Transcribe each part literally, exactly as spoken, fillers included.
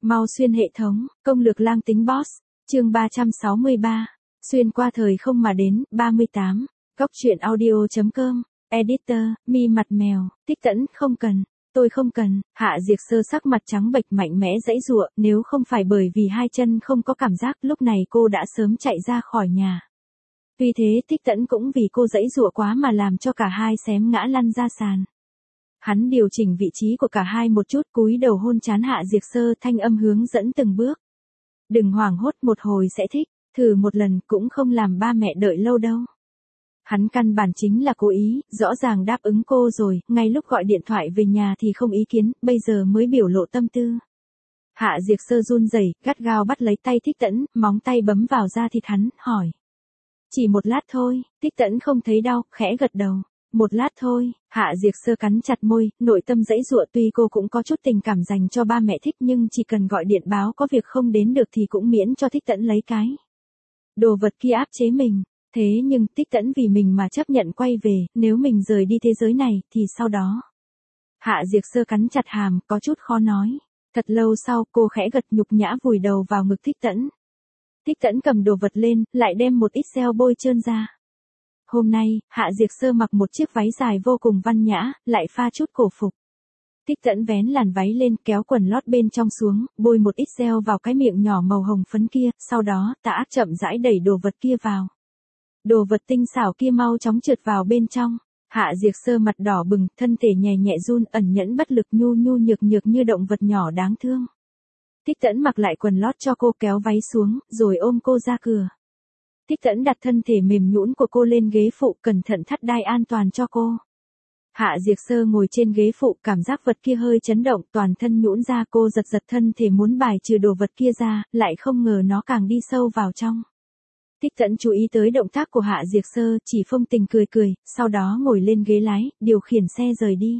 Mau xuyên hệ thống, công lược lang tính boss, chương ba trăm sáu mươi ba, xuyên qua thời không mà đến, ba mươi tám, góc truyện audio.com, editor, mi mặt mèo, Tích Tẫn, không cần, tôi không cần, Hạ Diệc Sơ sắc mặt trắng bệch mạnh mẽ giãy giụa, nếu không phải bởi vì hai chân không có cảm giác, lúc này cô đã sớm chạy ra khỏi nhà. Tuy thế Tích Tẫn cũng vì cô giãy giụa quá mà làm cho cả hai xém ngã lăn ra sàn. Hắn điều chỉnh vị trí của cả hai một chút, cúi đầu hôn trán Hạ Diệc Sơ, thanh âm hướng dẫn từng bước. Đừng hoảng hốt, một hồi sẽ thích, thử một lần cũng không làm ba mẹ đợi lâu đâu. Hắn căn bản chính là cố ý, rõ ràng đáp ứng cô rồi, ngay lúc gọi điện thoại về nhà thì không ý kiến, bây giờ mới biểu lộ tâm tư. Hạ Diệc Sơ run rẩy, gắt gao bắt lấy tay Tích Tẫn, móng tay bấm vào da thịt hắn, hỏi. Chỉ một lát thôi, Tích Tẫn không thấy đau, khẽ gật đầu. Một lát thôi, Hạ Diệc Sơ cắn chặt môi, nội tâm giãy giụa, tuy cô cũng có chút tình cảm dành cho ba mẹ Thích, nhưng chỉ cần gọi điện báo có việc không đến được thì cũng miễn cho Tích Tẫn lấy cái đồ vật kia áp chế mình. Thế nhưng Tích Tẫn vì mình mà chấp nhận quay về, nếu mình rời đi thế giới này, thì sau đó. Hạ Diệc Sơ cắn chặt hàm, có chút khó nói. Thật lâu sau, cô khẽ gật, nhục nhã vùi đầu vào ngực Tích Tẫn. Tích Tẫn cầm đồ vật lên, lại đem một ít gel bôi trơn ra. Hôm nay, Hạ Diệc Sơ mặc một chiếc váy dài vô cùng văn nhã, lại pha chút cổ phục. Tích Tẫn vén làn váy lên, kéo quần lót bên trong xuống, bôi một ít gel vào cái miệng nhỏ màu hồng phấn kia, sau đó, Tạ Ác chậm rãi đẩy đồ vật kia vào. Đồ vật tinh xảo kia mau chóng trượt vào bên trong. Hạ Diệc Sơ mặt đỏ bừng, thân thể nhẹ nhẹ run, ẩn nhẫn bất lực, nhu nhu nhược nhược như động vật nhỏ đáng thương. Tích Tẫn mặc lại quần lót cho cô, kéo váy xuống, rồi ôm cô ra cửa. Tích Tẫn đặt thân thể mềm nhũn của cô lên ghế phụ, cẩn thận thắt đai an toàn cho cô. Hạ Diệc Sơ ngồi trên ghế phụ, cảm giác vật kia hơi chấn động, toàn thân nhũn ra, cô giật giật thân thể muốn bài trừ đồ vật kia ra, lại không ngờ nó càng đi sâu vào trong. Tích Tẫn chú ý tới động tác của Hạ Diệc Sơ, chỉ phong tình cười cười, sau đó ngồi lên ghế lái, điều khiển xe rời đi.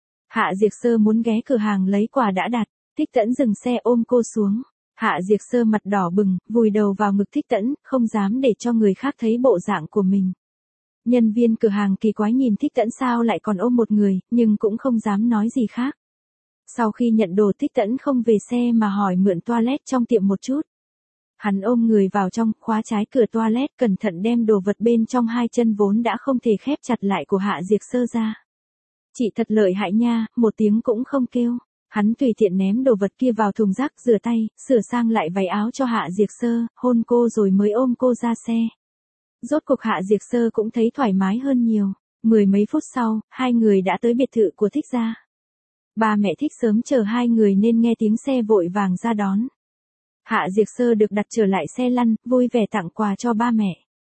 Hạ Diệc Sơ muốn ghé cửa hàng lấy quà đã đặt, Tích Tẫn dừng xe ôm cô xuống. Hạ Diệc Sơ mặt đỏ bừng, vùi đầu vào ngực Tích Tẫn, không dám để cho người khác thấy bộ dạng của mình. Nhân viên cửa hàng kỳ quái nhìn Tích Tẫn sao lại còn ôm một người, nhưng cũng không dám nói gì khác. Sau khi nhận đồ, Tích Tẫn không về xe mà hỏi mượn toilet trong tiệm một chút. Hắn ôm người vào trong, khóa trái cửa toilet, cẩn thận đem đồ vật bên trong hai chân vốn đã không thể khép chặt lại của Hạ Diệc Sơ ra. Chị thật lợi hại nha, một tiếng cũng không kêu. Hắn tùy tiện ném đồ vật kia vào thùng rác, rửa tay, sửa sang lại váy áo cho Hạ Diệc Sơ, hôn cô rồi mới ôm cô ra xe. Rốt cuộc Hạ Diệc Sơ cũng thấy thoải mái hơn nhiều. Mười mấy phút sau, hai người đã tới biệt thự của Thích gia. Ba mẹ Thích sớm chờ hai người nên nghe tiếng xe vội vàng ra đón. Hạ Diệc Sơ được đặt trở lại xe lăn, vui vẻ tặng quà cho ba mẹ.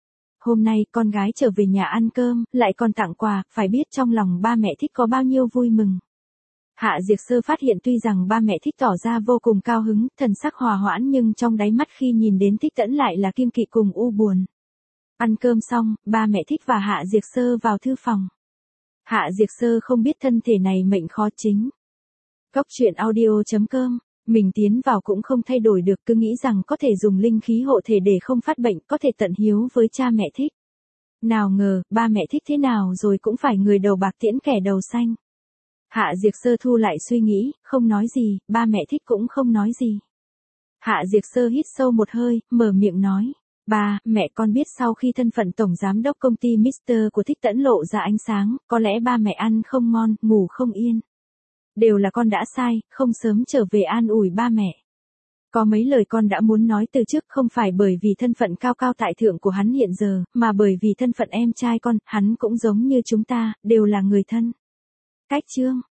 Hôm nay con gái trở về nhà ăn cơm, lại còn tặng quà, phải biết trong lòng ba mẹ Thích có bao nhiêu vui mừng. Hạ Diệc Sơ phát hiện tuy rằng ba mẹ Thích tỏ ra vô cùng cao hứng, thần sắc hòa hoãn, nhưng trong đáy mắt khi nhìn đến Tích Tẫn lại là kiêng kỵ cùng u buồn. Ăn cơm xong, ba mẹ Thích và Hạ Diệc Sơ vào thư phòng. Hạ Diệc Sơ không biết thân thể này mệnh khó chính. Góc truyện audio.com, mình tiến vào cũng không thay đổi được, cứ nghĩ rằng có thể dùng linh khí hộ thể để không phát bệnh, có thể tận hiếu với cha mẹ Thích. Nào ngờ, ba mẹ Thích thế nào rồi cũng phải người đầu bạc tiễn kẻ đầu xanh. Hạ Diệc Sơ thu lại suy nghĩ, không nói gì, ba mẹ Thích cũng không nói gì. Hạ Diệc Sơ hít sâu một hơi, mở miệng nói. Ba, mẹ con biết sau khi thân phận tổng giám đốc công ty mít-tơ của Thích Tẫn lộ ra ánh sáng, có lẽ ba mẹ ăn không ngon, ngủ không yên. Đều là con đã sai, không sớm trở về an ủi ba mẹ. Có mấy lời con đã muốn nói từ trước, không phải bởi vì thân phận cao cao tại thượng của hắn hiện giờ, mà bởi vì thân phận em trai con, hắn cũng giống như chúng ta, đều là người thân. Cách chương.